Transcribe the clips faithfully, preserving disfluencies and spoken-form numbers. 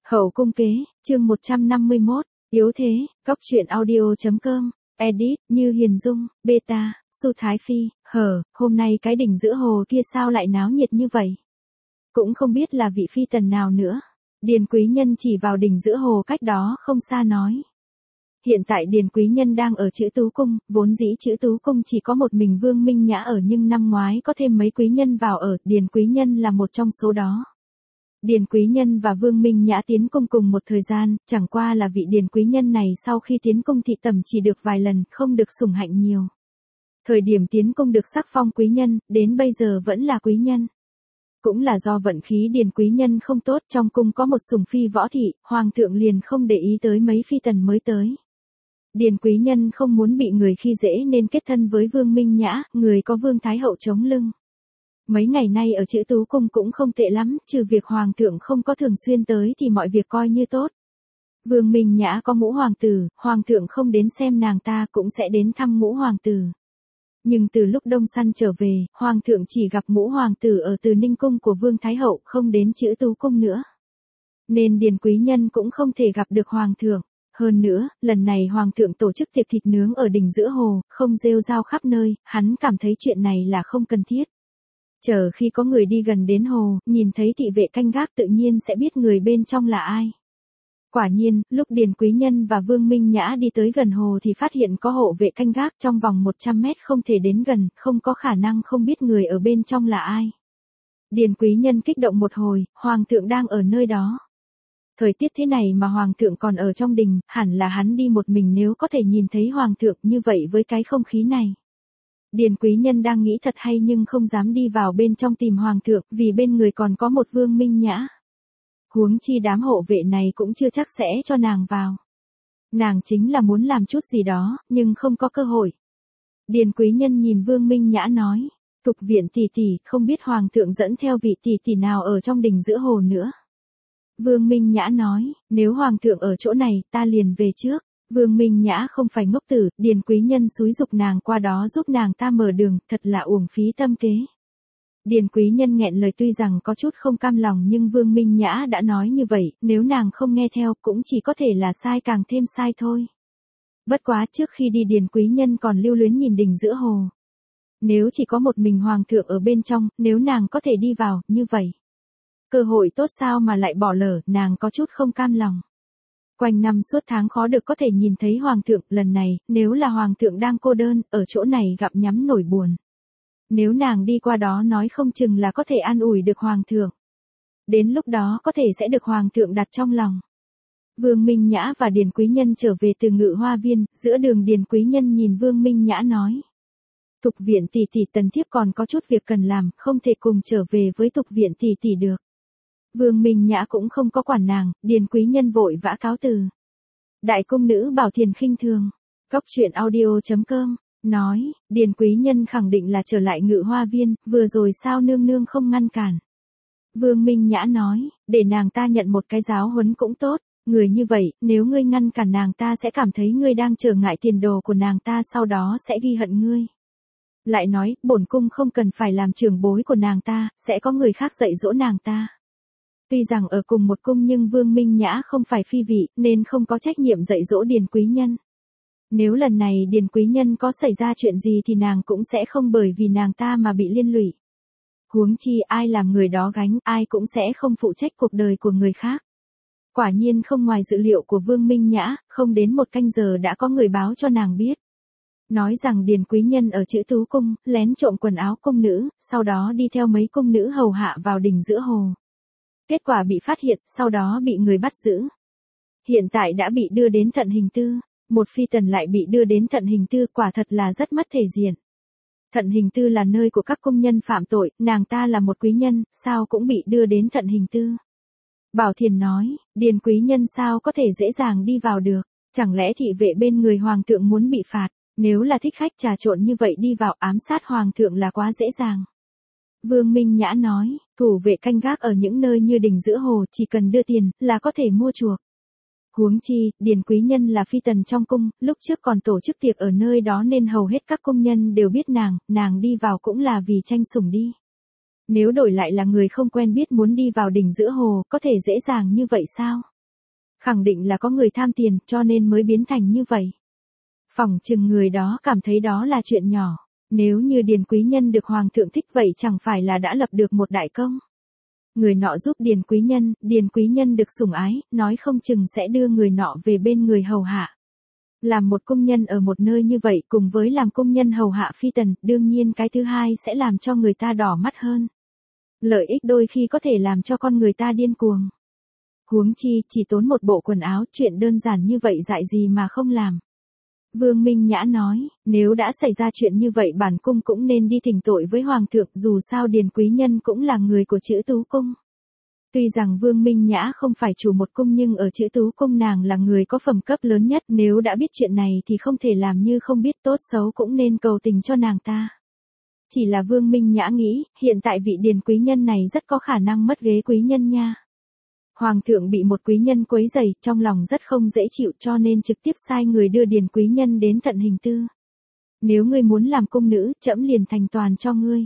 Hậu cung kế, chương một trăm năm mươi mốt, yếu thế, góc truyện audio.com, edit, Như Hiền Dung, beta, Su Thái Phi, hờ, hôm nay cái đỉnh giữa hồ kia sao lại náo nhiệt như vậy? Cũng không biết là vị phi tần nào nữa. Điền Quý Nhân chỉ vào đỉnh giữa hồ cách đó không xa nói. Hiện tại Điền Quý Nhân đang ở Trữ Tú Cung, vốn dĩ Trữ Tú Cung chỉ có một mình Vương Minh Nhã ở nhưng năm ngoái có thêm mấy quý nhân vào ở, Điền Quý Nhân là một trong số đó. Điền Quý Nhân và Vương Minh Nhã tiến cung cùng một thời gian, chẳng qua là vị Điền Quý Nhân này sau khi tiến cung thị tẩm chỉ được vài lần, không được sủng hạnh nhiều. Thời điểm tiến cung được sắc phong quý nhân, đến bây giờ vẫn là quý nhân. Cũng là do vận khí Điền Quý Nhân không tốt, trong cung có một sủng phi võ thị, hoàng thượng liền không để ý tới mấy phi tần mới tới. Điền Quý Nhân không muốn bị người khi dễ nên kết thân với Vương Minh Nhã, người có Vương Thái Hậu chống lưng. Mấy ngày nay ở Trữ Tú Cung cũng không tệ lắm, trừ việc hoàng thượng không có thường xuyên tới thì mọi việc coi như tốt. Vương Minh Nhã có ngũ hoàng tử, hoàng thượng không đến xem nàng ta cũng sẽ đến thăm ngũ hoàng tử. Nhưng từ lúc Đông Săn trở về, hoàng thượng chỉ gặp ngũ hoàng tử ở Từ Ninh Cung của Vương Thái Hậu, không đến Trữ Tú Cung nữa. Nên Điền Quý Nhân cũng không thể gặp được hoàng thượng. Hơn nữa, lần này hoàng thượng tổ chức tiệc thịt nướng ở đỉnh giữa hồ, không rêu rao khắp nơi, hắn cảm thấy chuyện này là không cần thiết. Chờ khi có người đi gần đến hồ, nhìn thấy thị vệ canh gác tự nhiên sẽ biết người bên trong là ai. Quả nhiên, lúc Điền Quý Nhân và Vương Minh Nhã đi tới gần hồ thì phát hiện có hộ vệ canh gác trong vòng một trăm mét không thể đến gần, không có khả năng không biết người ở bên trong là ai. Điền Quý Nhân kích động một hồi, hoàng thượng đang ở nơi đó. Thời tiết thế này mà hoàng thượng còn ở trong đình, hẳn là hắn đi một mình nếu có thể nhìn thấy hoàng thượng như vậy với cái không khí này. Điền Quý Nhân đang nghĩ thật hay nhưng không dám đi vào bên trong tìm hoàng thượng, vì bên người còn có một Vương Minh Nhã. Huống chi đám hộ vệ này cũng chưa chắc sẽ cho nàng vào. Nàng chính là muốn làm chút gì đó, nhưng không có cơ hội. Điền Quý Nhân nhìn Vương Minh Nhã nói, Tục Viện tỷ tỷ, không biết hoàng thượng dẫn theo vị tỷ tỷ nào ở trong đình giữa hồ nữa. Vương Minh Nhã nói, nếu hoàng thượng ở chỗ này, ta liền về trước. Vương Minh Nhã không phải ngốc tử, Điền Quý Nhân xúi giục nàng qua đó giúp nàng ta mở đường, thật là uổng phí tâm kế. Điền Quý Nhân nghẹn lời tuy rằng có chút không cam lòng nhưng Vương Minh Nhã đã nói như vậy, nếu nàng không nghe theo cũng chỉ có thể là sai càng thêm sai thôi. Bất quá trước khi đi Điền Quý Nhân còn lưu luyến nhìn đỉnh giữa hồ. Nếu chỉ có một mình hoàng thượng ở bên trong, nếu nàng có thể đi vào, như vậy. Cơ hội tốt sao mà lại bỏ lỡ, nàng có chút không cam lòng. Quanh năm suốt tháng khó được có thể nhìn thấy hoàng thượng, lần này, nếu là hoàng thượng đang cô đơn, ở chỗ này gặp nhắm nổi buồn. Nếu nàng đi qua đó nói không chừng là có thể an ủi được hoàng thượng. Đến lúc đó có thể sẽ được hoàng thượng đặt trong lòng. Vương Minh Nhã và Điền Quý Nhân trở về từ Ngự Hoa Viên, giữa đường Điền Quý Nhân nhìn Vương Minh Nhã nói. Tục Viện tỷ tỷ, tần thiếp còn có chút việc cần làm, không thể cùng trở về với Tục Viện tỷ tỷ được. Vương Minh Nhã cũng không có quản nàng, Điền Quý Nhân vội vã cáo từ. Đại cung nữ Bảo Thiền khinh thường. Góc truyện audio.com, nói, Điền Quý Nhân khẳng định là trở lại Ngự Hoa Viên, vừa rồi sao nương nương không ngăn cản. Vương Minh Nhã nói, để nàng ta nhận một cái giáo huấn cũng tốt, người như vậy, nếu ngươi ngăn cản nàng ta sẽ cảm thấy ngươi đang trở ngại tiền đồ của nàng ta sau đó sẽ ghi hận ngươi. Lại nói, bổn cung không cần phải làm trưởng bối của nàng ta, sẽ có người khác dạy dỗ nàng ta. Tuy rằng ở cùng một cung nhưng Vương Minh Nhã không phải phi vị, nên không có trách nhiệm dạy dỗ Điền Quý Nhân. Nếu lần này Điền Quý Nhân có xảy ra chuyện gì thì nàng cũng sẽ không bởi vì nàng ta mà bị liên lụy. Huống chi ai làm người đó gánh, ai cũng sẽ không phụ trách cuộc đời của người khác. Quả nhiên không ngoài dự liệu của Vương Minh Nhã, không đến một canh giờ đã có người báo cho nàng biết. Nói rằng Điền Quý Nhân ở Trữ Tú Cung, lén trộm quần áo cung nữ, sau đó đi theo mấy cung nữ hầu hạ vào đỉnh giữa hồ. Kết quả bị phát hiện, sau đó bị người bắt giữ. Hiện tại đã bị đưa đến Thận Hình Tư, một phi tần lại bị đưa đến Thận Hình Tư, quả thật là rất mất thể diện. Thận Hình Tư là nơi của các công nhân phạm tội, nàng ta là một quý nhân, sao cũng bị đưa đến Thận Hình Tư. Bảo Thiền nói, Điền Quý Nhân sao có thể dễ dàng đi vào được, chẳng lẽ thị vệ bên người hoàng thượng muốn bị phạt, nếu là thích khách trà trộn như vậy đi vào ám sát hoàng thượng là quá dễ dàng. Vương Minh Nhã nói, thủ vệ canh gác ở những nơi như đỉnh giữa hồ chỉ cần đưa tiền là có thể mua chuộc. Huống chi, Điền Quý Nhân là phi tần trong cung, lúc trước còn tổ chức tiệc ở nơi đó nên hầu hết các công nhân đều biết nàng, nàng đi vào cũng là vì tranh sủng đi. Nếu đổi lại là người không quen biết muốn đi vào đỉnh giữa hồ, có thể dễ dàng như vậy sao? Khẳng định là có người tham tiền cho nên mới biến thành như vậy. Phỏng chừng người đó cảm thấy đó là chuyện nhỏ. Nếu như Điền Quý Nhân được Hoàng thượng thích vậy chẳng phải là đã lập được một đại công. Người nọ giúp Điền Quý Nhân, Điền Quý Nhân được sủng ái, nói không chừng sẽ đưa người nọ về bên người hầu hạ. Làm một công nhân ở một nơi như vậy cùng với làm công nhân hầu hạ phi tần, đương nhiên cái thứ hai sẽ làm cho người ta đỏ mắt hơn. Lợi ích đôi khi có thể làm cho con người ta điên cuồng. Huống chi, chỉ tốn một bộ quần áo, chuyện đơn giản như vậy dại gì mà không làm. Vương Minh Nhã nói, nếu đã xảy ra chuyện như vậy bản cung cũng nên đi thỉnh tội với Hoàng thượng, dù sao Điền Quý Nhân cũng là người của Trữ Tú Cung. Tuy rằng Vương Minh Nhã không phải chủ một cung nhưng ở Trữ Tú Cung nàng là người có phẩm cấp lớn nhất, nếu đã biết chuyện này thì không thể làm như không biết, tốt xấu cũng nên cầu tình cho nàng ta. Chỉ là Vương Minh Nhã nghĩ, hiện tại vị Điền Quý Nhân này rất có khả năng mất ghế quý nhân nha. Hoàng thượng bị một quý nhân quấy rầy, trong lòng rất không dễ chịu cho nên trực tiếp sai người đưa Điền Quý Nhân đến tận hình tư. Nếu ngươi muốn làm cung nữ, trẫm liền thành toàn cho ngươi.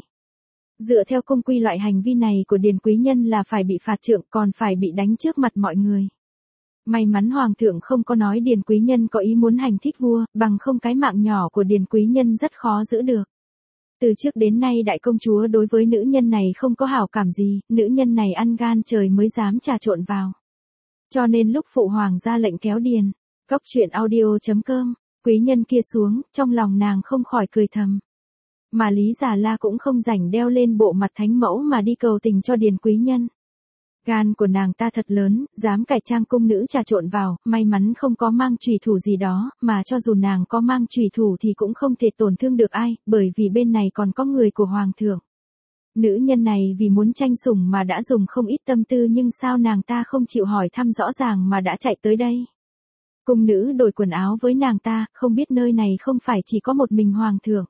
Dựa theo cung quy loại hành vi này của Điền Quý Nhân là phải bị phạt trượng còn phải bị đánh trước mặt mọi người. May mắn Hoàng thượng không có nói Điền Quý Nhân có ý muốn hành thích vua, bằng không cái mạng nhỏ của Điền Quý Nhân rất khó giữ được. Từ trước đến nay đại công chúa đối với nữ nhân này không có hảo cảm gì, nữ nhân này ăn gan trời mới dám trà trộn vào. Cho nên lúc phụ hoàng ra lệnh kéo Điền, Góc truyện audio chấm com, quý nhân kia xuống, trong lòng nàng không khỏi cười thầm. Mà Lý Già La cũng không rảnh đeo lên bộ mặt thánh mẫu mà đi cầu tình cho Điền Quý Nhân. Gan của nàng ta thật lớn, dám cải trang cung nữ trà trộn vào, may mắn không có mang chùy thủ gì đó, mà cho dù nàng có mang chùy thủ thì cũng không thể tổn thương được ai, bởi vì bên này còn có người của Hoàng thượng. Nữ nhân này vì muốn tranh sủng mà đã dùng không ít tâm tư nhưng sao nàng ta không chịu hỏi thăm rõ ràng mà đã chạy tới đây. Cung nữ đổi quần áo với nàng ta, không biết nơi này không phải chỉ có một mình Hoàng thượng.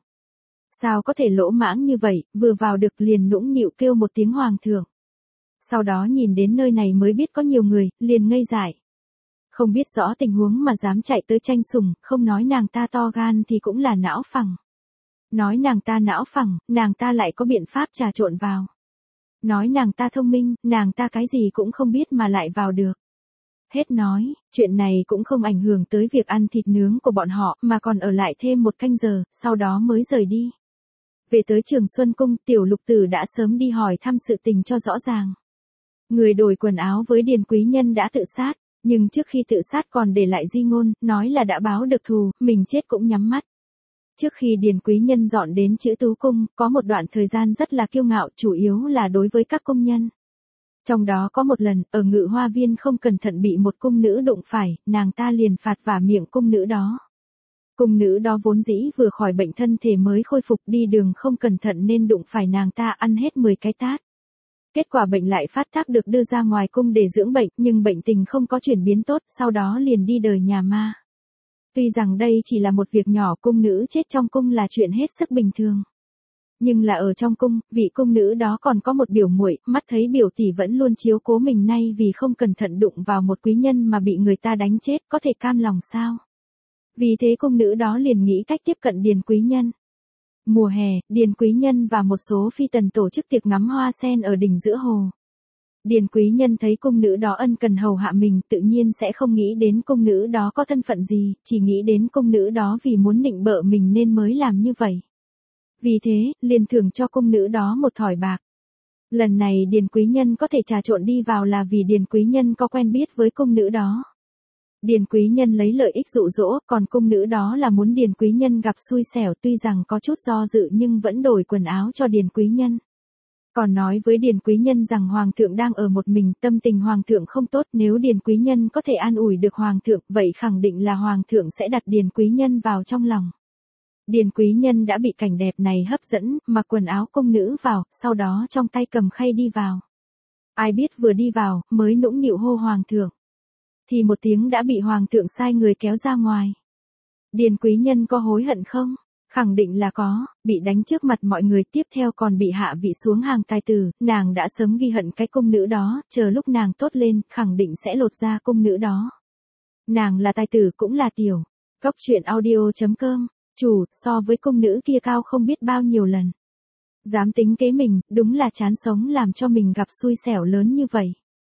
Sao có thể lỗ mãng như vậy, vừa vào được liền nũng nịu kêu một tiếng Hoàng thượng. Sau đó nhìn đến nơi này mới biết có nhiều người, liền ngây dại. Không biết rõ tình huống mà dám chạy tới tranh sủng, không nói nàng ta to gan thì cũng là não phẳng. Nói nàng ta não phẳng, nàng ta lại có biện pháp trà trộn vào. Nói nàng ta thông minh, nàng ta cái gì cũng không biết mà lại vào được. Hết nói, chuyện này cũng không ảnh hưởng tới việc ăn thịt nướng của bọn họ mà còn ở lại thêm một canh giờ, sau đó mới rời đi. Về tới Trường Xuân Cung, Tiểu Lục Tử đã sớm đi hỏi thăm sự tình cho rõ ràng. Người đổi quần áo với Điền Quý Nhân đã tự sát, nhưng trước khi tự sát còn để lại di ngôn, nói là đã báo được thù, mình chết cũng nhắm mắt. Trước khi Điền Quý Nhân dọn đến Trữ Tú Cung, có một đoạn thời gian rất là kiêu ngạo, chủ yếu là đối với các công nhân. Trong đó có một lần, ở Ngự Hoa Viên không cẩn thận bị một cung nữ đụng phải, nàng ta liền phạt vả miệng cung nữ đó. Cung nữ đó vốn dĩ vừa khỏi bệnh thân thể mới khôi phục, đi đường không cẩn thận nên đụng phải nàng ta ăn hết mười cái tát. Kết quả bệnh lại phát tác, được đưa ra ngoài cung để dưỡng bệnh, nhưng bệnh tình không có chuyển biến tốt, sau đó liền đi đời nhà ma. Tuy rằng đây chỉ là một việc nhỏ, cung nữ chết trong cung là chuyện hết sức bình thường. Nhưng là ở trong cung, vị cung nữ đó còn có một biểu muội, mắt thấy biểu tỷ vẫn luôn chiếu cố mình, nay vì không cẩn thận đụng vào một quý nhân mà bị người ta đánh chết, có thể cam lòng sao? Vì thế cung nữ đó liền nghĩ cách tiếp cận Điền Quý Nhân. Mùa hè, Điền Quý Nhân và một số phi tần tổ chức tiệc ngắm hoa sen ở đỉnh giữa hồ. Điền Quý Nhân thấy cung nữ đó ân cần hầu hạ mình, tự nhiên sẽ không nghĩ đến cung nữ đó có thân phận gì, chỉ nghĩ đến cung nữ đó vì muốn nịnh bợ mình nên mới làm như vậy. Vì thế, liền thưởng cho cung nữ đó một thỏi bạc. Lần này Điền Quý Nhân có thể trà trộn đi vào là vì Điền Quý Nhân có quen biết với cung nữ đó. Điền Quý Nhân lấy lợi ích dụ dỗ, còn cung nữ đó là muốn Điền Quý Nhân gặp xui xẻo, tuy rằng có chút do dự nhưng vẫn đổi quần áo cho Điền Quý Nhân. Còn nói với Điền Quý Nhân rằng Hoàng thượng đang ở một mình, tâm tình Hoàng thượng không tốt, nếu Điền Quý Nhân có thể an ủi được Hoàng thượng, vậy khẳng định là Hoàng thượng sẽ đặt Điền Quý Nhân vào trong lòng. Điền Quý Nhân đã bị cảnh đẹp này hấp dẫn, mặc quần áo cung nữ vào, sau đó trong tay cầm khay đi vào. Ai biết vừa đi vào, mới nũng nịu hô Hoàng thượng. Thì một tiếng đã bị Hoàng thượng sai người kéo ra ngoài. Điền Quý Nhân có hối hận không? Khẳng định là có, bị đánh trước mặt mọi người, tiếp theo còn bị hạ vị xuống hàng tài tử, nàng đã sớm ghi hận cái cung nữ đó, chờ lúc nàng tốt lên, khẳng định sẽ lột ra cung nữ đó. Nàng là tài tử cũng là tiểu. Góc truyện audio chấm com, chủ, so với cung nữ kia cao không biết bao nhiêu lần. Dám tính kế mình, đúng là chán sống làm cho mình gặp xui xẻo lớn như vậy.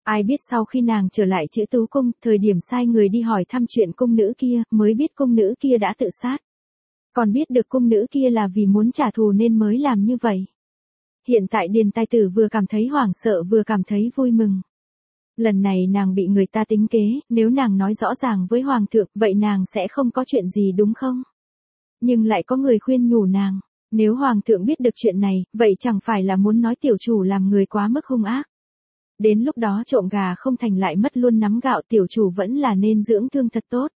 Ai biết sau khi nàng trở lại Chữ Tú Cung, thời điểm sai người đi hỏi thăm chuyện cung nữ kia, mới biết cung nữ kia đã tự sát. Còn biết được cung nữ kia là vì muốn trả thù nên mới làm như vậy. Hiện tại Điền Tài Tử vừa cảm thấy hoảng sợ vừa cảm thấy vui mừng. Lần này nàng bị người ta tính kế, nếu nàng nói rõ ràng với Hoàng thượng, vậy nàng sẽ không có chuyện gì đúng không? Nhưng lại có người khuyên nhủ nàng, nếu Hoàng thượng biết được chuyện này, vậy chẳng phải là muốn nói tiểu chủ làm người quá mức hung ác. Đến lúc đó trộm gà không thành lại mất luôn nắm gạo, tiểu chủ vẫn là nên dưỡng thương thật tốt.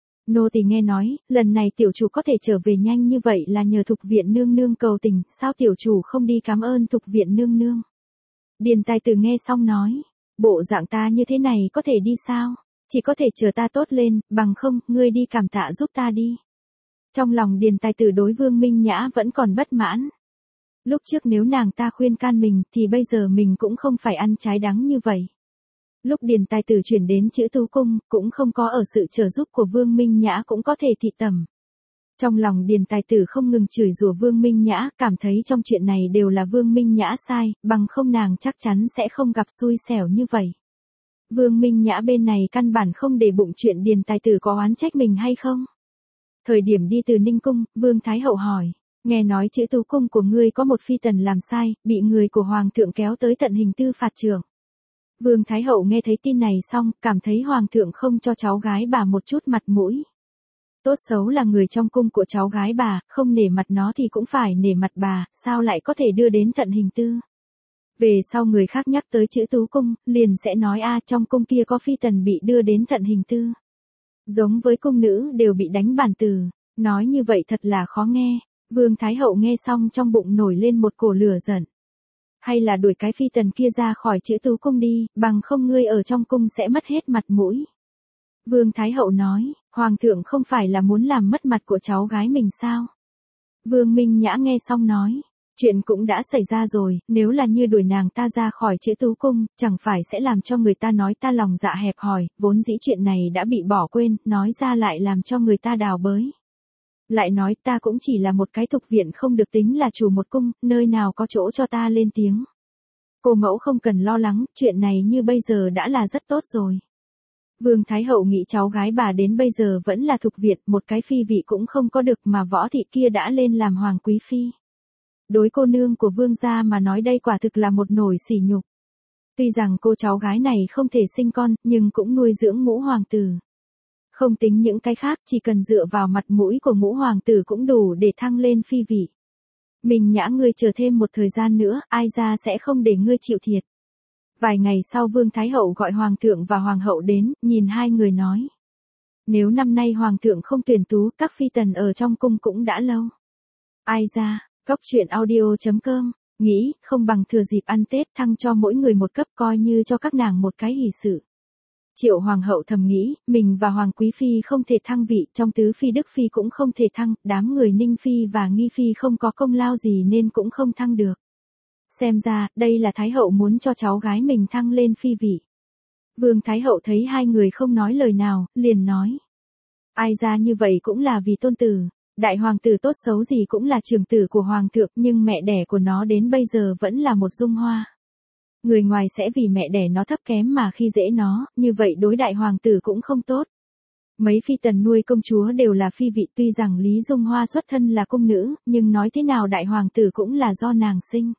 Nô tỳ nghe nói, lần này tiểu chủ có thể trở về nhanh như vậy là nhờ Thục Viện nương nương cầu tình, sao tiểu chủ không đi cảm ơn Thục Viện nương nương? Điền Tài Tử nghe xong nói, bộ dạng ta như thế này có thể đi sao? Chỉ có thể chờ ta tốt lên, bằng không, ngươi đi cảm tạ giúp ta đi. Trong lòng Điền Tài Tử đối Vương Minh Nhã vẫn còn bất mãn. Lúc trước nếu nàng ta khuyên can mình thì bây giờ mình cũng không phải ăn trái đắng như vậy. Lúc Điền Tài Tử chuyển đến Chữ Tú Cung, cũng không có ở sự trợ giúp của Vương Minh Nhã cũng có thể thị tẩm. Trong lòng Điền Tài Tử không ngừng chửi rủa Vương Minh Nhã, cảm thấy trong chuyện này đều là Vương Minh Nhã sai, bằng không nàng chắc chắn sẽ không gặp xui xẻo như vậy. Vương Minh Nhã bên này căn bản không để bụng chuyện Điền Tài Tử có oán trách mình hay không. Thời điểm đi từ Ninh Cung, Vương Thái Hậu hỏi, nghe nói Chữ Tú Cung của ngươi có một phi tần làm sai, bị người của Hoàng thượng kéo tới tận hình tư phạt trưởng. Vương Thái Hậu nghe thấy tin này xong, cảm thấy Hoàng thượng không cho cháu gái bà một chút mặt mũi. Tốt xấu là người trong cung của cháu gái bà, không nể mặt nó thì cũng phải nể mặt bà, sao lại có thể đưa đến tận hình tư. Về sau người khác nhắc tới Chữ Tú Cung, liền sẽ nói a trong cung kia có phi tần bị đưa đến tận hình tư. Giống với cung nữ đều bị đánh bản tử, nói như vậy thật là khó nghe. Vương Thái Hậu nghe xong trong bụng nổi lên một cổ lửa giận. Hay là đuổi cái phi tần kia ra khỏi Chữ Tú Cung đi, bằng không ngươi ở trong cung sẽ mất hết mặt mũi. Vương Thái Hậu nói, Hoàng thượng không phải là muốn làm mất mặt của cháu gái mình sao? Vương Minh Nhã nghe xong nói, chuyện cũng đã xảy ra rồi, nếu là như đuổi nàng ta ra khỏi Chữ Tú Cung, chẳng phải sẽ làm cho người ta nói ta lòng dạ hẹp hòi, vốn dĩ chuyện này đã bị bỏ quên, nói ra lại làm cho người ta đào bới. Lại nói ta cũng chỉ là một cái Thục Viện không được tính là chủ một cung, nơi nào có chỗ cho ta lên tiếng. Cô mẫu không cần lo lắng, chuyện này như bây giờ đã là rất tốt rồi. Vương Thái Hậu nghĩ cháu gái bà đến bây giờ vẫn là Thục Viện, một cái phi vị cũng không có được mà Võ Thị kia đã lên làm Hoàng Quý Phi. Đối cô nương của Vương gia mà nói đây quả thực là một nổi sỉ nhục. Tuy rằng cô cháu gái này không thể sinh con, nhưng cũng nuôi dưỡng ngũ hoàng tử. Không tính những cái khác, chỉ cần dựa vào mặt mũi của ngũ hoàng tử cũng đủ để thăng lên phi vị. Mình Nhã ngươi chờ thêm một thời gian nữa, ai ra sẽ không để ngươi chịu thiệt. Vài ngày sau Vương Thái Hậu gọi Hoàng thượng và Hoàng hậu đến, nhìn hai người nói. Nếu năm nay Hoàng thượng không tuyển tú, các phi tần ở trong cung cũng đã lâu. Ai ra, Cốc Truyện Audio chấm com, nghĩ, không bằng thừa dịp ăn Tết thăng cho mỗi người một cấp coi như cho các nàng một cái hỷ sự. Triệu Hoàng hậu thầm nghĩ, mình và Hoàng Quý Phi không thể thăng vị, trong tứ phi Đức Phi cũng không thể thăng, đám người Ninh Phi và Nghi Phi không có công lao gì nên cũng không thăng được. Xem ra, đây là Thái hậu muốn cho cháu gái mình thăng lên phi vị. Vương Thái hậu thấy hai người không nói lời nào, liền nói. Ai ra như vậy cũng là vì tôn tử, đại hoàng tử tốt xấu gì cũng là trưởng tử của hoàng thượng, nhưng mẹ đẻ của nó đến bây giờ vẫn là một dung hoa. Người ngoài sẽ vì mẹ đẻ nó thấp kém mà khi dễ nó, như vậy đối đại hoàng tử cũng không tốt. Mấy phi tần nuôi công chúa đều là phi vị, tuy rằng Lý Dung Hoa xuất thân là cung nữ, nhưng nói thế nào đại hoàng tử cũng là do nàng sinh.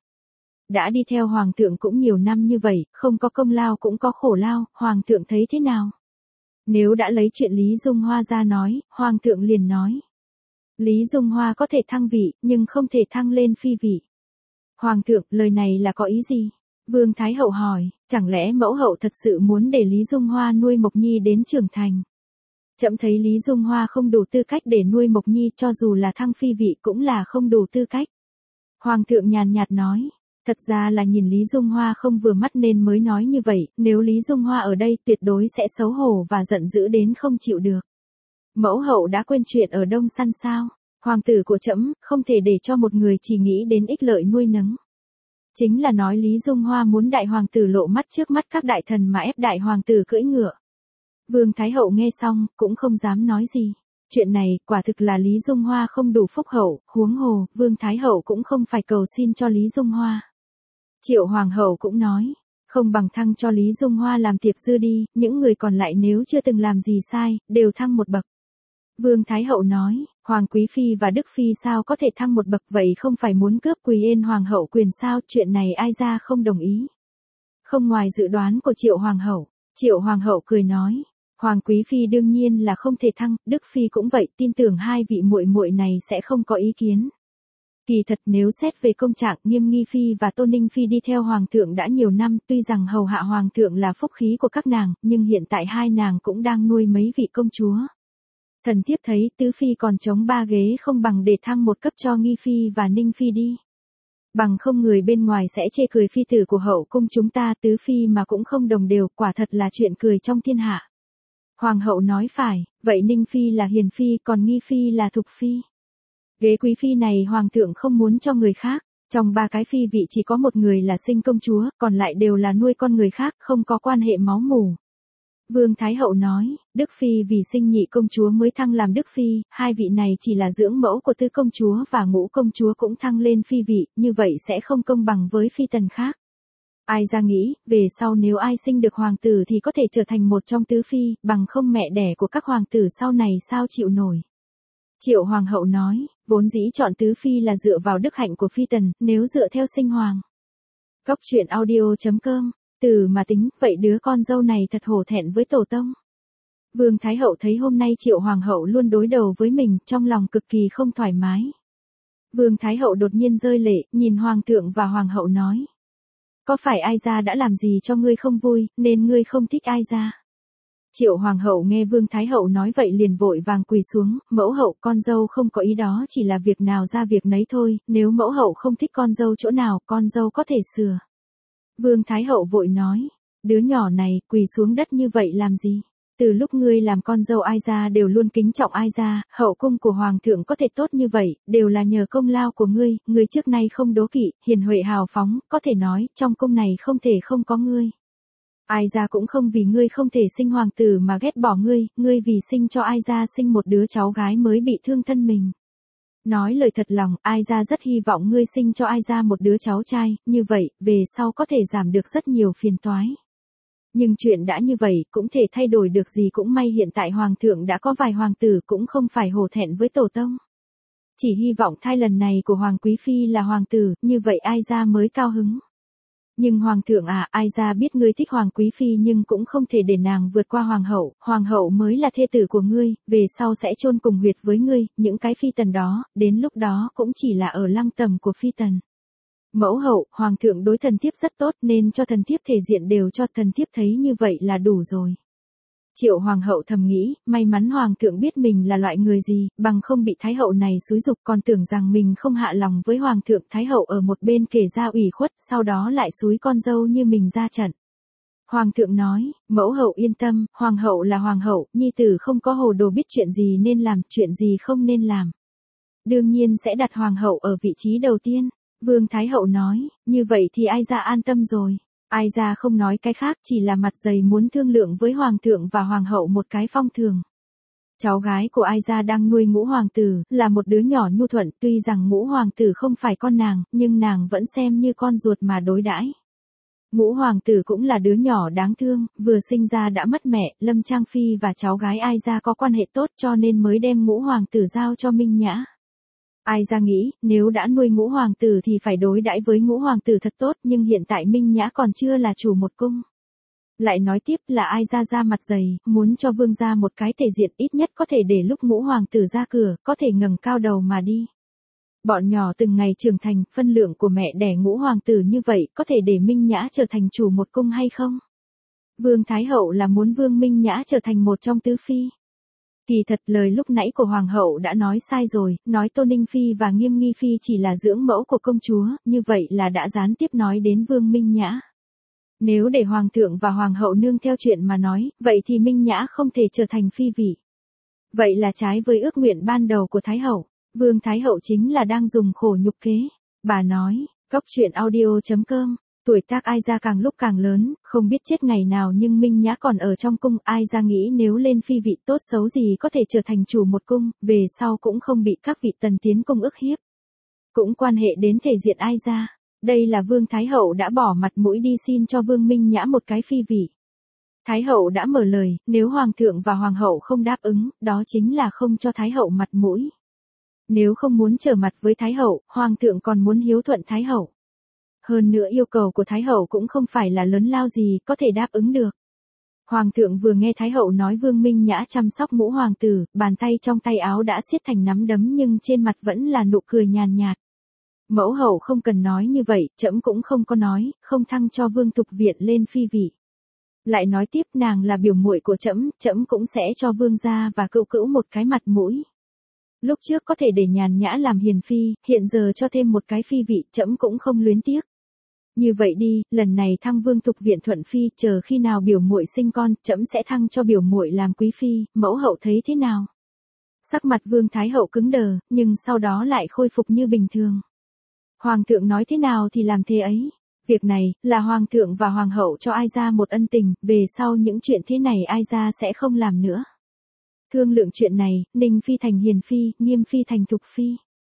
Đã đi theo hoàng thượng cũng nhiều năm như vậy, không có công lao cũng có khổ lao, hoàng thượng thấy thế nào? Nếu đã lấy chuyện Lý Dung Hoa ra nói, hoàng thượng liền nói. Lý Dung Hoa có thể thăng vị, nhưng không thể thăng lên phi vị. Hoàng thượng, lời này là có ý gì? Vương Thái hậu hỏi, chẳng lẽ mẫu hậu thật sự muốn để Lý Dung Hoa nuôi Mộc Nhi đến trưởng thành? Trẫm thấy Lý Dung Hoa không đủ tư cách để nuôi Mộc Nhi, cho dù là thăng phi vị cũng là không đủ tư cách. Hoàng thượng nhàn nhạt nói, thật ra là nhìn Lý Dung Hoa không vừa mắt nên mới nói như vậy, nếu Lý Dung Hoa ở đây tuyệt đối sẽ xấu hổ và giận dữ đến không chịu được. Mẫu hậu đã quên chuyện ở Đông Săn sao? Hoàng tử của trẫm không thể để cho một người chỉ nghĩ đến ích lợi nuôi nấng. Chính là nói Lý Dung Hoa muốn đại hoàng tử lộ mắt trước mắt các đại thần mà ép đại hoàng tử cưỡi ngựa. Vương Thái hậu nghe xong, cũng không dám nói gì. Chuyện này, quả thực là Lý Dung Hoa không đủ phúc hậu, huống hồ, Vương Thái hậu cũng không phải cầu xin cho Lý Dung Hoa. Triệu Hoàng hậu cũng nói, Không bằng thăng cho Lý Dung Hoa làm tiệp dư đi, những người còn lại nếu chưa từng làm gì sai, đều thăng một bậc. Vương Thái Hậu nói, Hoàng Quý Phi và Đức Phi sao có thể thăng một bậc vậy, không phải muốn cướp Quỳ Yên Hoàng hậu quyền sao, chuyện này ai ra không đồng ý. Không ngoài dự đoán của Triệu Hoàng hậu. Triệu Hoàng hậu cười nói, Hoàng Quý Phi đương nhiên là không thể thăng, Đức Phi cũng vậy, tin tưởng hai vị muội muội này sẽ không có ý kiến. Kỳ thật nếu xét về công trạng, Nghiêm Nghi Phi và Tô Ninh Phi đi theo Hoàng thượng đã nhiều năm, tuy rằng hầu hạ Hoàng thượng là phúc khí của các nàng, nhưng hiện tại hai nàng cũng đang nuôi mấy vị công chúa. Thần thiếp thấy Tứ Phi còn chống ba ghế, không bằng để thăng một cấp cho Nghi Phi và Ninh Phi đi. Bằng không người bên ngoài sẽ chê cười phi tử của hậu cung chúng ta, Tứ Phi mà cũng không đồng đều, quả thật là chuyện cười trong thiên hạ. Hoàng hậu nói phải, vậy Ninh Phi là Hiền Phi, còn Nghi Phi là Thục Phi. Ghế quý phi này Hoàng thượng không muốn cho người khác, trong ba cái phi vị chỉ có một người là sinh công chúa, còn lại đều là nuôi con người khác, không có quan hệ máu mủ. Vương Thái Hậu nói, Đức Phi vì sinh nhị công chúa mới thăng làm Đức Phi, hai vị này chỉ là dưỡng mẫu của Tư công chúa và Ngũ công chúa cũng thăng lên phi vị, như vậy sẽ không công bằng với phi tần khác. Ai ra nghĩ, về sau nếu ai sinh được hoàng tử thì có thể trở thành một trong tứ phi, bằng không mẹ đẻ của các hoàng tử sau này sao chịu nổi. Triệu Hoàng hậu nói, vốn dĩ chọn tứ phi là dựa vào đức hạnh của phi tần, nếu dựa theo sinh hoàng. Góc truyện audio chấm com, từ mà tính, vậy đứa con dâu này thật hổ thẹn với tổ tông. Vương Thái hậu thấy hôm nay Triệu Hoàng hậu luôn đối đầu với mình, trong lòng cực kỳ không thoải mái. Vương Thái hậu đột nhiên rơi lệ, nhìn Hoàng thượng và Hoàng hậu nói. Có phải ai ra đã làm gì cho ngươi không vui, nên ngươi không thích ai ra? Triệu Hoàng hậu nghe Vương Thái hậu nói vậy liền vội vàng quỳ xuống, mẫu hậu con dâu không có ý đó, chỉ là việc nào ra việc nấy thôi, nếu mẫu hậu không thích con dâu chỗ nào, con dâu có thể sửa. Vương Thái hậu vội nói, đứa nhỏ này quỳ xuống đất như vậy làm gì? Từ lúc ngươi làm con dâu ai ra đều luôn kính trọng ai ra, hậu cung của Hoàng thượng có thể tốt như vậy, đều là nhờ công lao của ngươi, ngươi trước nay không đố kỵ, hiền huệ hào phóng, có thể nói, trong cung này không thể không có ngươi. Ai ra cũng không vì ngươi không thể sinh hoàng tử mà ghét bỏ ngươi, ngươi vì sinh cho ai ra sinh một đứa cháu gái mới bị thương thân mình. Nói lời thật lòng, ai ra rất hy vọng ngươi sinh cho ai ra một đứa cháu trai, như vậy, về sau có thể giảm được rất nhiều phiền toái. Nhưng chuyện đã như vậy, cũng thể thay đổi được gì, cũng may hiện tại Hoàng thượng đã có vài hoàng tử, cũng không phải hổ thẹn với tổ tông. Chỉ hy vọng thai lần này của Hoàng Quý Phi là hoàng tử, như vậy ai ra mới cao hứng. Nhưng Hoàng thượng à, ai ra biết ngươi thích Hoàng Quý Phi nhưng cũng không thể để nàng vượt qua Hoàng hậu, Hoàng hậu mới là thê tử của ngươi, về sau sẽ chôn cùng huyệt với ngươi, những cái phi tần đó, đến lúc đó cũng chỉ là ở lăng tầm của phi tần. Mẫu hậu, Hoàng thượng đối thần thiếp rất tốt nên cho thần thiếp thể diện đều cho thần thiếp thấy như vậy là đủ rồi. Triệu Hoàng hậu thầm nghĩ, may mắn Hoàng thượng biết mình là loại người gì, bằng không bị Thái hậu này xúi giục, còn tưởng rằng mình không hạ lòng với Hoàng thượng. Thái hậu ở một bên kể ra ủy khuất, sau đó lại xúi con dâu như mình ra trận. Hoàng thượng nói, mẫu hậu yên tâm, Hoàng hậu là Hoàng hậu, nhi tử không có hồ đồ biết chuyện gì nên làm, chuyện gì không nên làm. Đương nhiên sẽ đặt Hoàng hậu ở vị trí đầu tiên. Vương Thái hậu nói, như vậy thì ai ra an tâm rồi. Ai ra không nói cái khác, chỉ là mặt dày muốn thương lượng với Hoàng thượng và Hoàng hậu một cái phong thường. Cháu gái của ai ra đang nuôi Ngũ hoàng tử, là một đứa nhỏ nhu thuận, tuy rằng Ngũ hoàng tử không phải con nàng, nhưng nàng vẫn xem như con ruột mà đối đãi. Ngũ hoàng tử cũng là đứa nhỏ đáng thương, vừa sinh ra đã mất mẹ, Lâm Trang Phi và cháu gái ai ra có quan hệ tốt cho nên mới đem Ngũ hoàng tử giao cho Minh Nhã. Ai ra nghĩ, nếu đã nuôi Ngũ hoàng tử thì phải đối đãi với Ngũ hoàng tử thật tốt, nhưng hiện tại Minh Nhã còn chưa là chủ một cung. Lại nói tiếp là ai ra ra mặt dày, muốn cho vương gia một cái thể diện, ít nhất có thể để lúc Ngũ hoàng tử ra cửa, có thể ngẩng cao đầu mà đi. Bọn nhỏ từng ngày trưởng thành, phân lượng của mẹ đẻ Ngũ hoàng tử như vậy, có thể để Minh Nhã trở thành chủ một cung hay không? Vương Thái hậu là muốn Vương Minh Nhã trở thành một trong tứ phi. Kỳ thật lời lúc nãy của Hoàng hậu đã nói sai rồi, nói Tô Ninh Phi và Nghiêm Nghi Phi chỉ là dưỡng mẫu của công chúa, như vậy là đã gián tiếp nói đến Vương Minh Nhã. Nếu để Hoàng thượng và Hoàng hậu nương theo chuyện mà nói, vậy thì Minh Nhã không thể trở thành phi vị. Vậy là trái với ước nguyện ban đầu của Thái hậu. Vương Thái hậu chính là đang dùng khổ nhục kế. Bà nói, góc truyện audio chấm com. Tuổi tác ai ra càng lúc càng lớn, không biết chết ngày nào nhưng Minh Nhã còn ở trong cung, ai ra nghĩ nếu lên phi vị tốt xấu gì có thể trở thành chủ một cung, về sau cũng không bị các vị tần tiến cung ức hiếp. Cũng quan hệ đến thể diện ai ra. Đây là Vương Thái Hậu đã bỏ mặt mũi đi xin cho Vương Minh Nhã một cái phi vị. Thái Hậu đã mở lời, nếu Hoàng thượng và Hoàng hậu không đáp ứng, đó chính là không cho Thái Hậu mặt mũi. Nếu không muốn trở mặt với Thái Hậu, Hoàng thượng còn muốn hiếu thuận Thái Hậu. Hơn nữa yêu cầu của Thái Hậu cũng không phải là lớn lao gì có thể đáp ứng được. Hoàng thượng vừa nghe Thái Hậu nói Vương Minh Nhã chăm sóc ngũ hoàng tử, bàn tay trong tay áo đã siết thành nắm đấm nhưng trên mặt vẫn là nụ cười nhàn nhạt. Mẫu hậu không cần nói như vậy, trẫm cũng không có nói, không thăng cho Vương Thục Viện lên phi vị. Lại nói tiếp nàng là biểu muội của trẫm, trẫm cũng sẽ cho Vương gia và cữu cữu một cái mặt mũi. Lúc trước có thể để Nhàn Nhã làm hiền phi, hiện giờ cho thêm một cái phi vị, trẫm cũng không luyến tiếc. Như vậy đi, lần này thăng Vương Thục Viện thuận phi, chờ khi nào biểu muội sinh con, trẫm sẽ thăng cho biểu muội làm quý phi, mẫu hậu thấy thế nào? Sắc mặt Vương Thái Hậu cứng đờ, nhưng sau đó lại khôi phục như bình thường. Hoàng thượng nói thế nào thì làm thế ấy. Việc này, là Hoàng thượng và Hoàng hậu cho ai ra một ân tình, về sau những chuyện thế này ai ra sẽ không làm nữa. Thương lượng chuyện này, Ninh Phi thành Hiền Phi, Nghiêm Phi thành Thục Phi.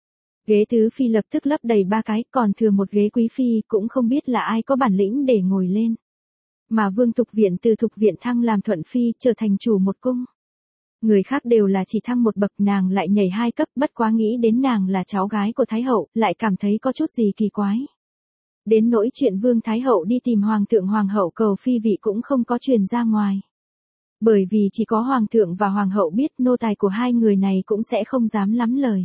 Ghế tứ phi lập tức lấp đầy ba cái, còn thừa một ghế quý phi, cũng không biết là ai có bản lĩnh để ngồi lên. Mà Vương Thục Viện từ Thục Viện thăng làm Thuận Phi, trở thành chủ một cung. Người khác đều là chỉ thăng một bậc, nàng lại nhảy hai cấp, bất quá nghĩ đến nàng là cháu gái của Thái Hậu, lại cảm thấy có chút gì kỳ quái. Đến nỗi chuyện Vương Thái Hậu đi tìm Hoàng thượng Hoàng hậu cầu phi vị cũng không có truyền ra ngoài. Bởi vì chỉ có Hoàng thượng và Hoàng hậu biết, nô tài của hai người này cũng sẽ không dám lắm lời.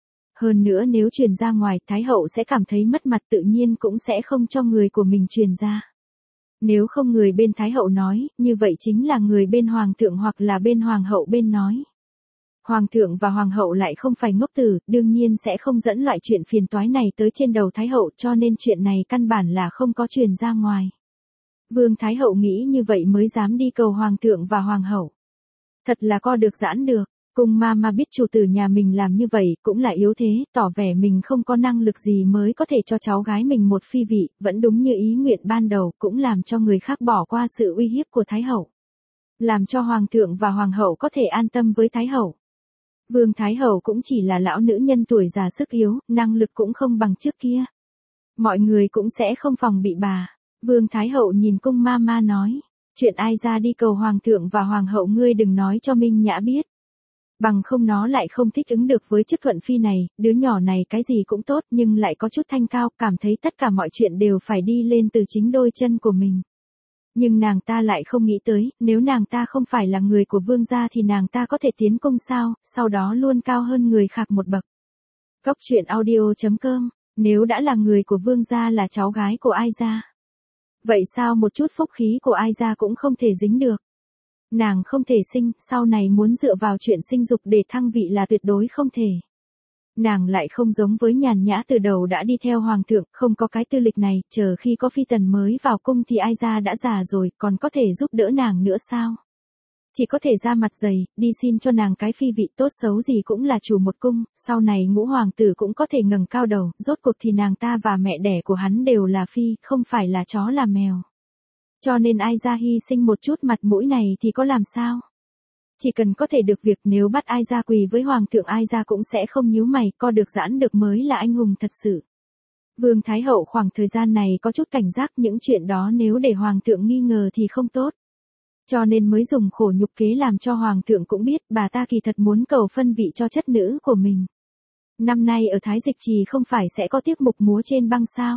Hơn nữa nếu truyền ra ngoài, Thái Hậu sẽ cảm thấy mất mặt, tự nhiên cũng sẽ không cho người của mình truyền ra. Nếu không người bên Thái Hậu nói, như vậy chính là người bên Hoàng thượng hoặc là bên Hoàng hậu bên nói. Hoàng thượng và Hoàng hậu lại không phải ngốc tử, đương nhiên sẽ không dẫn loại chuyện phiền toái này tới trên đầu Thái Hậu, cho nên chuyện này căn bản là không có truyền ra ngoài. Vương Thái Hậu nghĩ như vậy mới dám đi cầu Hoàng thượng và Hoàng hậu. Thật là co được giãn được. Cung ma ma biết chủ tử nhà mình làm như vậy cũng là yếu thế, tỏ vẻ mình không có năng lực gì mới có thể cho cháu gái mình một phi vị, vẫn đúng như ý nguyện ban đầu, cũng làm cho người khác bỏ qua sự uy hiếp của Thái Hậu. Làm cho Hoàng thượng và Hoàng hậu có thể an tâm với Thái Hậu. Vương Thái Hậu cũng chỉ là lão nữ nhân tuổi già sức yếu, năng lực cũng không bằng trước kia. Mọi người cũng sẽ không phòng bị bà. Vương Thái Hậu nhìn cung ma ma nói, chuyện ai ra đi cầu Hoàng thượng và Hoàng hậu ngươi đừng nói cho Minh Nhã biết. Bằng không nó lại không thích ứng được với chức Thuận Phi này, đứa nhỏ này cái gì cũng tốt nhưng lại có chút thanh cao, cảm thấy tất cả mọi chuyện đều phải đi lên từ chính đôi chân của mình. Nhưng nàng ta lại không nghĩ tới, nếu nàng ta không phải là người của Vương gia thì nàng ta có thể tiến cung sao, sau đó luôn cao hơn người khác một bậc. Cốc truyện audio chấm com, nếu đã là người của Vương gia là cháu gái của ai gia. Vậy sao một chút phúc khí của ai gia cũng không thể dính được. Nàng không thể sinh, sau này muốn dựa vào chuyện sinh dục để thăng vị là tuyệt đối không thể. Nàng lại không giống với Nhàn Nhã từ đầu đã đi theo Hoàng thượng, không có cái tư lịch này, chờ khi có phi tần mới vào cung thì ai ra đã già rồi, còn có thể giúp đỡ nàng nữa sao? Chỉ có thể ra mặt dày, đi xin cho nàng cái phi vị, tốt xấu gì cũng là chủ một cung, sau này ngũ hoàng tử cũng có thể ngẩng cao đầu, rốt cuộc thì nàng ta và mẹ đẻ của hắn đều là phi, không phải là chó là mèo. Cho nên ai ra hy sinh một chút mặt mũi này thì có làm sao? Chỉ cần có thể được việc, nếu bắt ai ra quỳ với Hoàng thượng ai ra cũng sẽ không nhíu mày, co được giãn được mới là anh hùng thật sự. Vương Thái Hậu khoảng thời gian này có chút cảnh giác, những chuyện đó nếu để Hoàng thượng nghi ngờ thì không tốt. Cho nên mới dùng khổ nhục kế làm cho Hoàng thượng cũng biết bà ta kỳ thật muốn cầu phân vị cho chất nữ của mình. Năm nay ở Thái Dịch Trì không phải sẽ có tiết mục múa trên băng sao?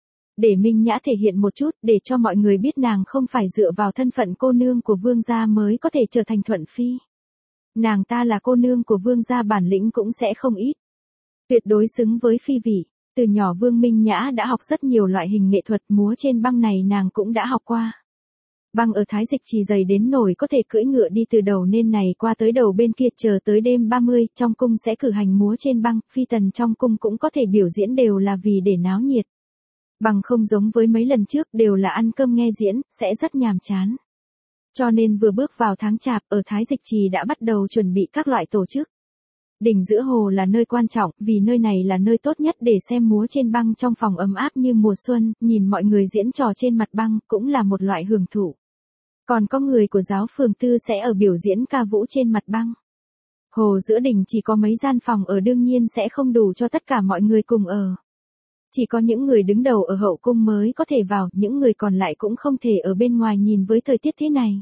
Để Minh Nhã thể hiện một chút, để cho mọi người biết nàng không phải dựa vào thân phận cô nương của Vương gia mới có thể trở thành Thuận Phi. Nàng ta là cô nương của Vương gia, bản lĩnh cũng sẽ không ít. Tuyệt đối xứng với phi vị. Từ nhỏ Vương Minh Nhã đã học rất nhiều loại hình nghệ thuật, múa trên băng này nàng cũng đã học qua. Băng ở Thái Dịch Trì dày đến nổi có thể cưỡi ngựa đi từ đầu nên này qua tới đầu bên kia, chờ tới đêm ba mươi, trong cung sẽ cử hành múa trên băng, phi tần trong cung cũng có thể biểu diễn, đều là vì để náo nhiệt. Bằng không giống với mấy lần trước đều là ăn cơm nghe diễn, sẽ rất nhàm chán. Cho nên vừa bước vào tháng Chạp, ở Thái Dịch Trì đã bắt đầu chuẩn bị các loại tổ chức. Đỉnh giữa hồ là nơi quan trọng, vì nơi này là nơi tốt nhất để xem múa trên băng trong phòng ấm áp như mùa xuân, nhìn mọi người diễn trò trên mặt băng, cũng là một loại hưởng thụ. Còn có người của giáo phường tư sẽ ở biểu diễn ca vũ trên mặt băng. Hồ giữa đỉnh chỉ có mấy gian phòng ở, đương nhiên sẽ không đủ cho tất cả mọi người cùng ở. Chỉ có những người đứng đầu ở hậu cung mới có thể vào, những người còn lại cũng không thể ở bên ngoài nhìn với thời tiết thế này.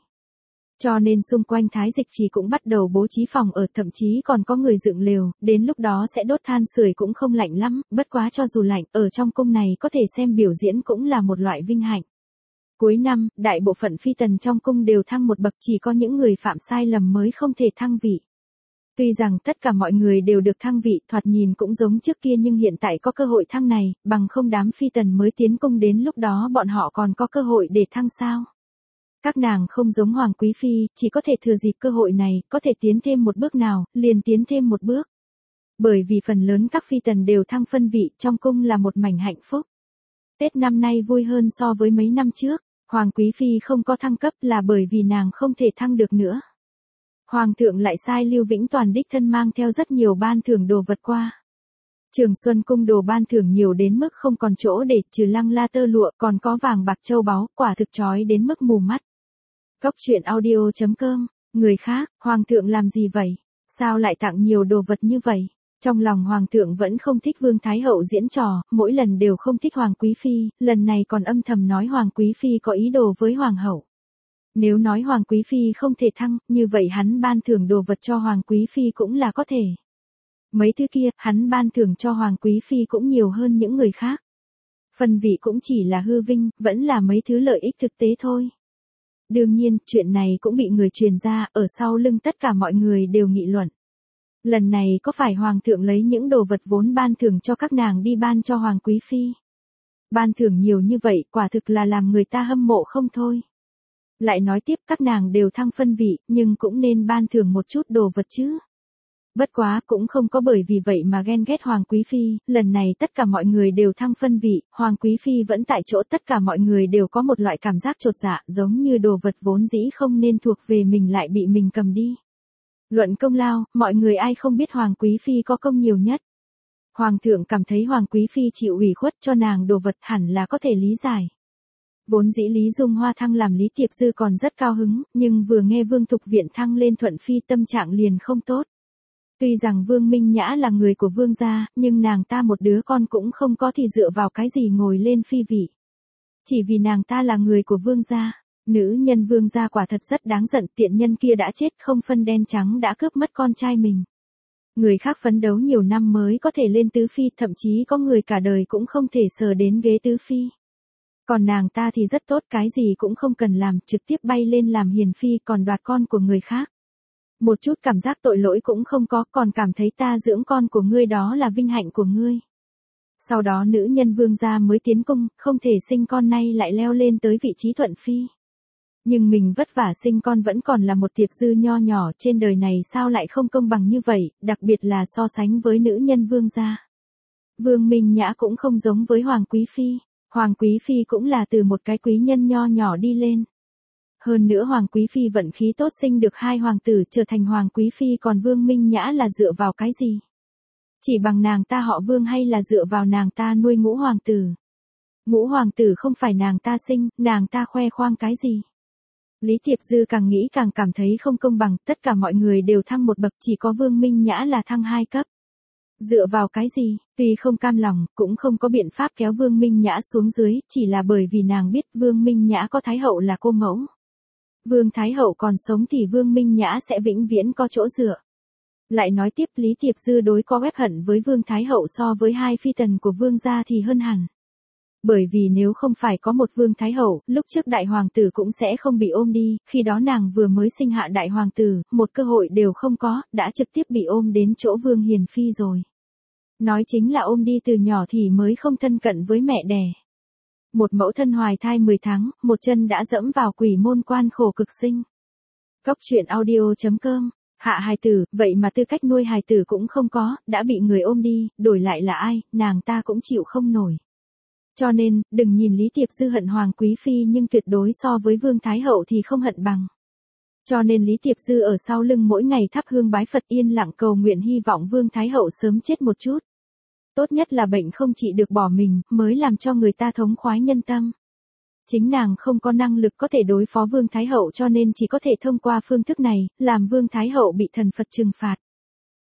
Cho nên xung quanh Thái Dịch Trì cũng bắt đầu bố trí phòng ở, thậm chí còn có người dựng lều, đến lúc đó sẽ đốt than sưởi cũng không lạnh lắm, bất quá cho dù lạnh, ở trong cung này có thể xem biểu diễn cũng là một loại vinh hạnh. Cuối năm, đại bộ phận phi tần trong cung đều thăng một bậc, chỉ có những người phạm sai lầm mới không thể thăng vị. Tuy rằng tất cả mọi người đều được thăng vị, thoạt nhìn cũng giống trước kia, nhưng hiện tại có cơ hội thăng này, bằng không đám phi tần mới tiến cung đến lúc đó bọn họ còn có cơ hội để thăng sao? Các nàng không giống Hoàng Quý Phi, chỉ có thể thừa dịp cơ hội này, có thể tiến thêm một bước nào, liền tiến thêm một bước. Bởi vì phần lớn các phi tần đều thăng phân vị, trong cung là một mảnh hạnh phúc. Tết năm nay vui hơn so với mấy năm trước, Hoàng Quý Phi không có thăng cấp là bởi vì nàng không thể thăng được nữa. Hoàng thượng lại sai Lưu Vĩnh Toàn đích thân mang theo rất nhiều ban thưởng đồ vật qua. Trường Xuân cung đồ ban thưởng nhiều đến mức không còn chỗ để, trừ lăng la tơ lụa còn có vàng bạc châu báu, quả thực chói đến mức mù mắt. Góc truyện audio chấm com, người khác, Hoàng thượng làm gì vậy? Sao lại tặng nhiều đồ vật như vậy? Trong lòng Hoàng thượng vẫn không thích Vương Thái Hậu diễn trò, mỗi lần đều không thích Hoàng Quý Phi, lần này còn âm thầm nói Hoàng Quý Phi có ý đồ với Hoàng hậu. Nếu nói Hoàng Quý Phi không thể thăng, như vậy hắn ban thưởng đồ vật cho Hoàng Quý Phi cũng là có thể. Mấy thứ kia, hắn ban thưởng cho Hoàng Quý Phi cũng nhiều hơn những người khác. Phần vị cũng chỉ là hư vinh, vẫn là mấy thứ lợi ích thực tế thôi. Đương nhiên, chuyện này cũng bị người truyền ra, ở sau lưng tất cả mọi người đều nghị luận. Lần này có phải Hoàng thượng lấy những đồ vật vốn ban thưởng cho các nàng đi ban cho Hoàng Quý Phi? Ban thưởng nhiều như vậy, quả thực là làm người ta hâm mộ không thôi. Lại nói tiếp, các nàng đều thăng phân vị, nhưng cũng nên ban thưởng một chút đồ vật chứ. Bất quá, cũng không có bởi vì vậy mà ghen ghét Hoàng Quý Phi, lần này tất cả mọi người đều thăng phân vị, Hoàng Quý Phi vẫn tại chỗ, tất cả mọi người đều có một loại cảm giác chột dạ, giống như đồ vật vốn dĩ không nên thuộc về mình lại bị mình cầm đi. Luận công lao, mọi người ai không biết Hoàng Quý Phi có công nhiều nhất. Hoàng thượng cảm thấy Hoàng Quý Phi chịu ủy khuất cho nàng đồ vật hẳn là có thể lý giải. Vốn dĩ Lý Dung Hoa thăng làm Lý Tiệp Dư còn rất cao hứng, nhưng vừa nghe Vương Thục Viện thăng lên Thuận Phi tâm trạng liền không tốt. Tuy rằng Vương Minh Nhã là người của Vương gia, nhưng nàng ta một đứa con cũng không có thì dựa vào cái gì ngồi lên phi vị. Chỉ vì nàng ta là người của Vương gia, nữ nhân Vương gia quả thật rất đáng giận, tiện nhân kia đã chết không phân đen trắng đã cướp mất con trai mình. Người khác phấn đấu nhiều năm mới có thể lên tứ phi, thậm chí có người cả đời cũng không thể sờ đến ghế tứ phi. Còn nàng ta thì rất tốt, cái gì cũng không cần làm, trực tiếp bay lên làm hiền phi, còn đoạt con của người khác. Một chút cảm giác tội lỗi cũng không có, còn cảm thấy ta dưỡng con của ngươi đó là vinh hạnh của ngươi. Sau đó nữ nhân Vương gia mới tiến cung, không thể sinh con nay lại leo lên tới vị trí Thuận Phi. Nhưng mình vất vả sinh con vẫn còn là một Tiệp Dư nho nhỏ, trên đời này sao lại không công bằng như vậy, đặc biệt là so sánh với nữ nhân Vương gia. Vương Minh Nhã cũng không giống với Hoàng Quý Phi. Hoàng Quý Phi cũng là từ một cái quý nhân nho nhỏ đi lên. Hơn nữa Hoàng Quý Phi vận khí tốt sinh được hai hoàng tử trở thành Hoàng Quý Phi, còn Vương Minh Nhã là dựa vào cái gì? Chỉ bằng nàng ta họ Vương hay là dựa vào nàng ta nuôi ngũ hoàng tử? Ngũ hoàng tử không phải nàng ta sinh, nàng ta khoe khoang cái gì? Lý Tiệp Dư càng nghĩ càng cảm thấy không công bằng, tất cả mọi người đều thăng một bậc, chỉ có Vương Minh Nhã là thăng hai cấp. Dựa vào cái gì? Tuy không cam lòng, cũng không có biện pháp kéo Vương Minh Nhã xuống dưới, chỉ là bởi vì nàng biết Vương Minh Nhã có Thái Hậu là cô mẫu. Vương Thái Hậu còn sống thì Vương Minh Nhã sẽ vĩnh viễn có chỗ dựa. Lại nói tiếp, Lý Tiệp Dư đối có web hận với Vương Thái Hậu so với hai phi tần của Vương gia thì hơn hẳn. Bởi vì nếu không phải có một Vương Thái Hậu, lúc trước đại hoàng tử cũng sẽ không bị ôm đi, khi đó nàng vừa mới sinh hạ đại hoàng tử, một cơ hội đều không có, đã trực tiếp bị ôm đến chỗ Vương Hiền Phi rồi. Nói chính là ôm đi từ nhỏ thì mới không thân cận với mẹ đẻ. Một mẫu thân hoài thai mười tháng, một chân đã dẫm vào quỷ môn quan khổ cực sinh. Góc truyện audio chấm com, hạ hài tử, vậy mà tư cách nuôi hài tử cũng không có, đã bị người ôm đi, đổi lại là ai, nàng ta cũng chịu không nổi. Cho nên, đừng nhìn Lý Tiệp Dư hận Hoàng Quý Phi nhưng tuyệt đối so với Vương Thái Hậu thì không hận bằng. Cho nên Lý Tiệp Dư ở sau lưng mỗi ngày thắp hương bái Phật yên lặng cầu nguyện hy vọng Vương Thái Hậu sớm chết một chút. Tốt nhất là bệnh không trị được bỏ mình, mới làm cho người ta thống khoái nhân tâm. Chính nàng không có năng lực có thể đối phó Vương Thái Hậu cho nên chỉ có thể thông qua phương thức này, làm Vương Thái Hậu bị thần Phật trừng phạt.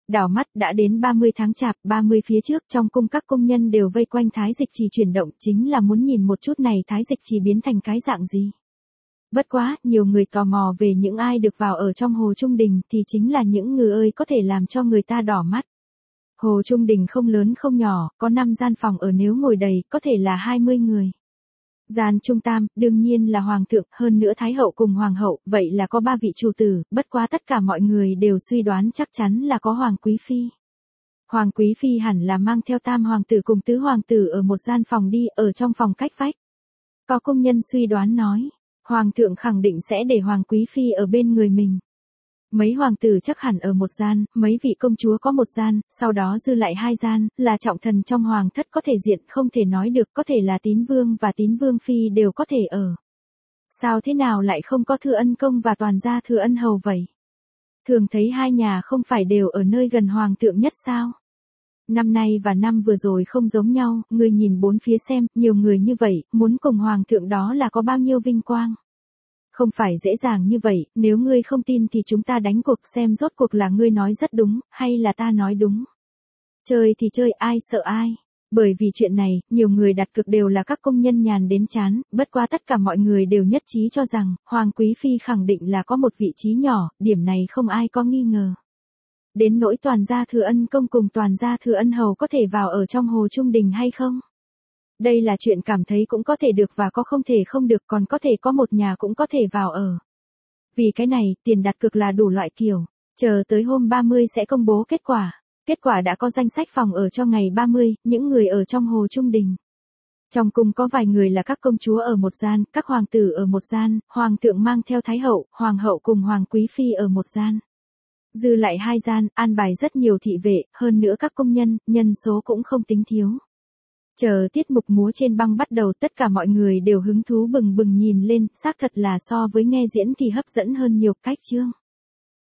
Đảo mắt đã đến ba mươi tháng chạp, ba mươi phía trước trong cung các công nhân đều vây quanh Thái Dịch Trì chuyển động, chính là muốn nhìn một chút này Thái Dịch Trì biến thành cái dạng gì. Bất quá, nhiều người tò mò về những ai được vào ở trong Hồ Trung Đình thì chính là những người ơi có thể làm cho người ta đỏ mắt. Hồ Trung Đình không lớn không nhỏ, có năm gian phòng ở nếu ngồi đầy, có thể là hai mươi người. Gian trung tam, đương nhiên là Hoàng thượng, hơn nữa Thái hậu cùng Hoàng hậu, vậy là có ba vị chủ tử, bất quá tất cả mọi người đều suy đoán chắc chắn là có Hoàng Quý Phi. Hoàng Quý Phi hẳn là mang theo tam hoàng tử cùng tứ hoàng tử ở một gian phòng đi, ở trong phòng cách vách. Có công nhân suy đoán nói, Hoàng thượng khẳng định sẽ để Hoàng Quý Phi ở bên người mình. Mấy hoàng tử chắc hẳn ở một gian, mấy vị công chúa có một gian, sau đó dư lại hai gian, là trọng thần trong hoàng thất có thể diện không thể nói được, có thể là Tín Vương và Tín Vương Phi đều có thể ở. Sao thế nào lại không có Thừa Ân Công và toàn gia Thừa Ân Hầu vậy? Thường thấy hai nhà không phải đều ở nơi gần hoàng thượng nhất sao? Năm nay và năm vừa rồi không giống nhau, người nhìn bốn phía xem, nhiều người như vậy, muốn cùng hoàng thượng đó là có bao nhiêu vinh quang. Không phải dễ dàng như vậy, nếu ngươi không tin thì chúng ta đánh cuộc xem rốt cuộc là ngươi nói rất đúng, hay là ta nói đúng. Chơi thì chơi, ai sợ ai. Bởi vì chuyện này, nhiều người đặt cược đều là các công nhân nhàn đến chán, bất quá tất cả mọi người đều nhất trí cho rằng, Hoàng Quý Phi khẳng định là có một vị trí nhỏ, điểm này không ai có nghi ngờ. Đến nỗi toàn gia Thừa Ân Công cùng toàn gia Thừa Ân Hầu có thể vào ở trong Hồ Trung Đình hay không? Đây là chuyện cảm thấy cũng có thể được và có không thể không được, còn có thể có một nhà cũng có thể vào ở. Vì cái này, tiền đặt cược là đủ loại kiểu. Chờ tới hôm ba mươi sẽ công bố kết quả. Kết quả đã có danh sách phòng ở cho ngày ba mươi, những người ở trong Hồ Trung Đình. Trong cung có vài người là các công chúa ở một gian, các hoàng tử ở một gian, hoàng thượng mang theo Thái hậu, hoàng hậu cùng Hoàng Quý Phi ở một gian. Dư lại hai gian, an bài rất nhiều thị vệ, hơn nữa các công nhân, nhân số cũng không tính thiếu. Chờ tiết mục múa trên băng bắt đầu, tất cả mọi người đều hứng thú bừng bừng nhìn lên, xác thật là so với nghe diễn thì hấp dẫn hơn nhiều. Cách chương.